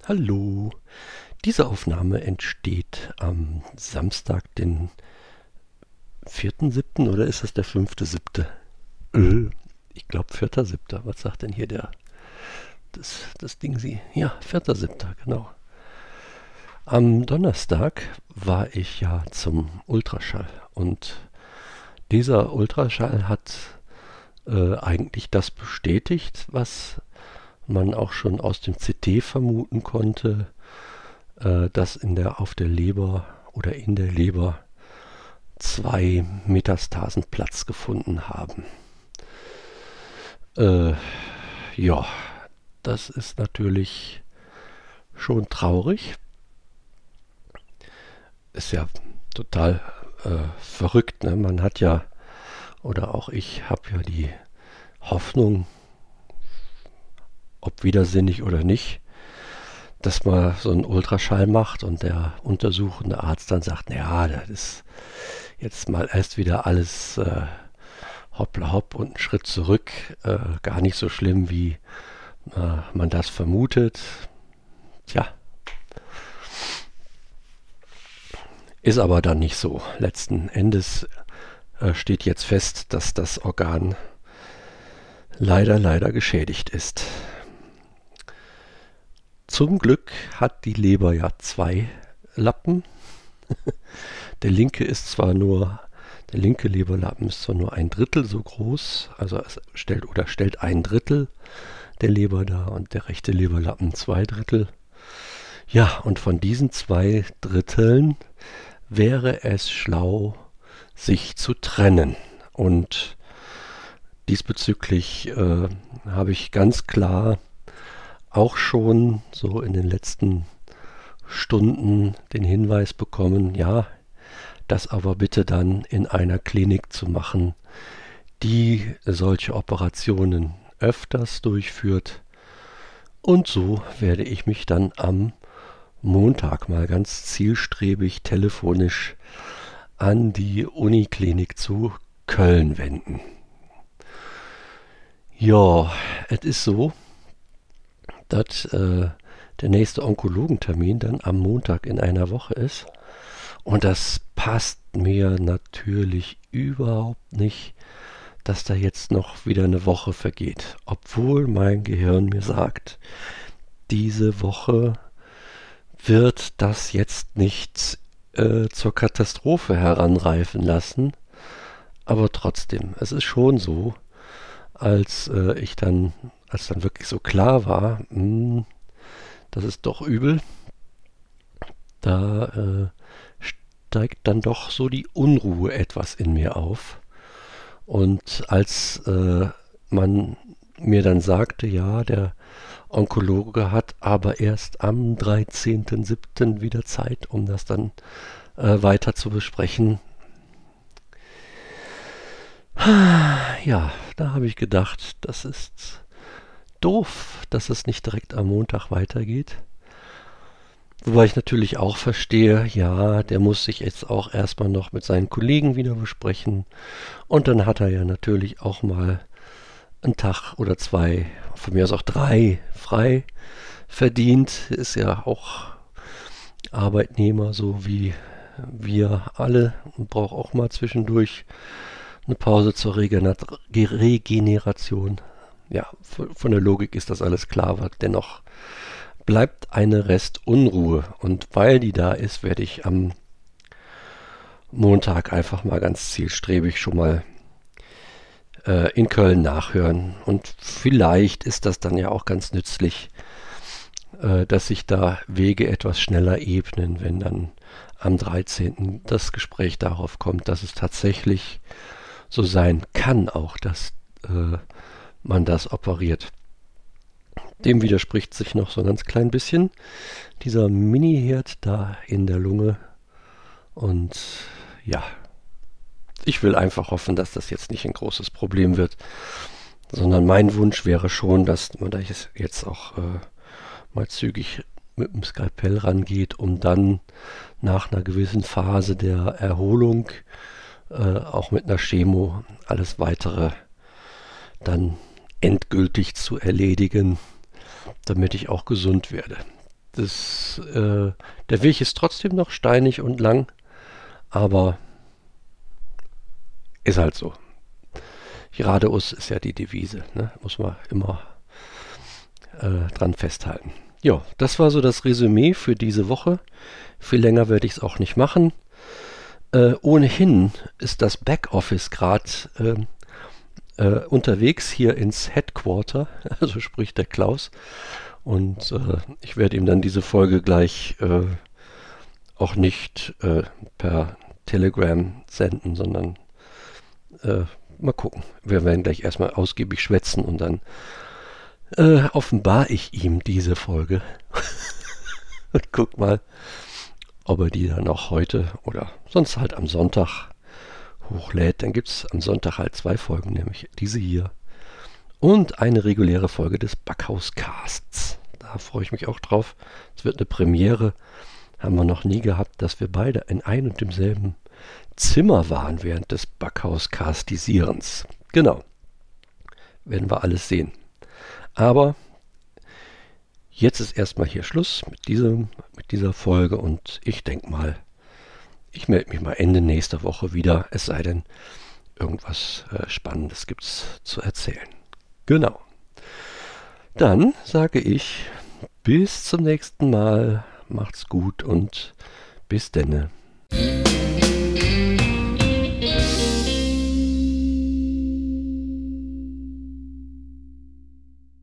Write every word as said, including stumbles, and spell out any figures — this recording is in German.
Hallo, diese Aufnahme entsteht am Samstag, den vierten siebten oder ist das der fünfte siebte? Äh, ich glaube vierter siebter. Was sagt denn hier der, das, das Ding sie? Ja, vierter siebter, genau. Am Donnerstag war ich ja zum Ultraschall und dieser Ultraschall hat äh, eigentlich das bestätigt, was man auch schon aus dem C T vermuten konnte, äh, dass in der, auf der Leber oder in der Leber zwei Metastasen Platz gefunden haben. Äh, ja, das ist natürlich schon traurig. Ist ja total äh, verrückt. Ne? Man hat ja, oder auch ich habe ja die Hoffnung, ob widersinnig oder nicht, dass man so einen Ultraschall macht und der untersuchende Arzt dann sagt, naja, das ist jetzt mal erst wieder alles äh, hoppla hopp und einen Schritt zurück, äh, gar nicht so schlimm, wie äh, man das vermutet. Tja, ist aber dann nicht so. Letzten Endes äh, steht jetzt fest, dass das Organ leider, leider geschädigt ist. Zum Glück hat die Leber ja zwei Lappen. Der linke ist zwar nur, der linke Leberlappen ist zwar nur ein Drittel so groß, also es stellt oder stellt ein Drittel der Leber dar und der rechte Leberlappen zwei Drittel. Ja, und von diesen zwei Dritteln wäre es schlau, sich zu trennen. Und diesbezüglich äh, habe ich ganz klar auch schon so in den letzten Stunden den Hinweis bekommen, ja, das aber bitte dann in einer Klinik zu machen, die solche Operationen öfters durchführt. Und so werde ich mich dann am Montag mal ganz zielstrebig telefonisch an die Uniklinik zu Köln wenden. Ja, es ist so, dass äh, der nächste Onkologentermin dann am Montag in einer Woche ist. Und das passt mir natürlich überhaupt nicht, dass da jetzt noch wieder eine Woche vergeht. Obwohl mein Gehirn mir sagt, diese Woche wird das jetzt nicht äh, zur Katastrophe heranreifen lassen. Aber trotzdem, es ist schon so, als äh, ich dann, als dann wirklich so klar war, mh, das ist doch übel, da äh, steigt dann doch so die Unruhe etwas in mir auf. Und als äh, man mir dann sagte, ja, der Onkologe hat aber erst am dreizehnten siebten wieder Zeit, um das dann äh, weiter zu besprechen. Ja, da habe ich gedacht, das ist doof, dass es nicht direkt am Montag weitergeht. Wobei ich natürlich auch verstehe, ja, der muss sich jetzt auch erstmal noch mit seinen Kollegen wieder besprechen. Und dann hat er ja natürlich auch mal einen Tag oder zwei, von mir aus auch drei, frei verdient. Ist ja auch Arbeitnehmer, so wie wir alle, und braucht auch mal zwischendurch eine Pause zur Regeneration. Ja, von der Logik ist das alles klar, aber dennoch bleibt eine Restunruhe. Und weil die da ist, werde ich am Montag einfach mal ganz zielstrebig schon mal äh, in Köln nachhören. Und vielleicht ist das dann ja auch ganz nützlich, äh, dass sich da Wege etwas schneller ebnen, wenn dann am dreizehnten das Gespräch darauf kommt, dass es tatsächlich so sein kann, auch dass äh, man das operiert. Dem widerspricht sich noch so ein ganz klein bisschen dieser Mini-Herd da in der Lunge. Und ja, ich will einfach hoffen, dass das jetzt nicht ein großes Problem wird, sondern mein Wunsch wäre schon, dass man da jetzt auch äh, mal zügig mit dem Skalpell rangeht, um dann nach einer gewissen Phase der Erholung, äh, auch mit einer Chemo, alles weitere dann endgültig zu erledigen, damit ich auch gesund werde. das, äh, der Weg ist trotzdem noch steinig und lang, aber ist halt so. Geradeaus ist ja die Devise, ne? Muss man immer äh, dran festhalten. Ja, das war so das Resümee für diese Woche. Viel länger werde ich es auch nicht machen. Äh, ohnehin ist das Backoffice gerade äh, äh, unterwegs hier ins Headquarter, also sprich der Klaus. Und äh, ich werde ihm dann diese Folge gleich äh, auch nicht äh, per Telegram senden, sondern äh, mal gucken. Wir werden gleich erstmal ausgiebig schwätzen und dann äh, offenbar ich ihm diese Folge. Und guck mal, ob er die dann auch heute oder sonst halt am Sonntag hochlädt. Dann gibt es am Sonntag halt zwei Folgen, nämlich diese hier und eine reguläre Folge des Backhaus-Casts. Da freue ich mich auch drauf. Es wird eine Premiere. Haben wir noch nie gehabt, dass wir beide in ein und demselben Zimmer waren während des Backhaus-Castisierens. Genau. Werden wir alles sehen. Aber jetzt ist erstmal hier Schluss mit, diesem, mit dieser Folge und ich denke mal, ich melde mich mal Ende nächster Woche wieder, es sei denn, irgendwas äh, Spannendes gibt es zu erzählen. Genau. Dann sage ich bis zum nächsten Mal, macht's gut und bis denne.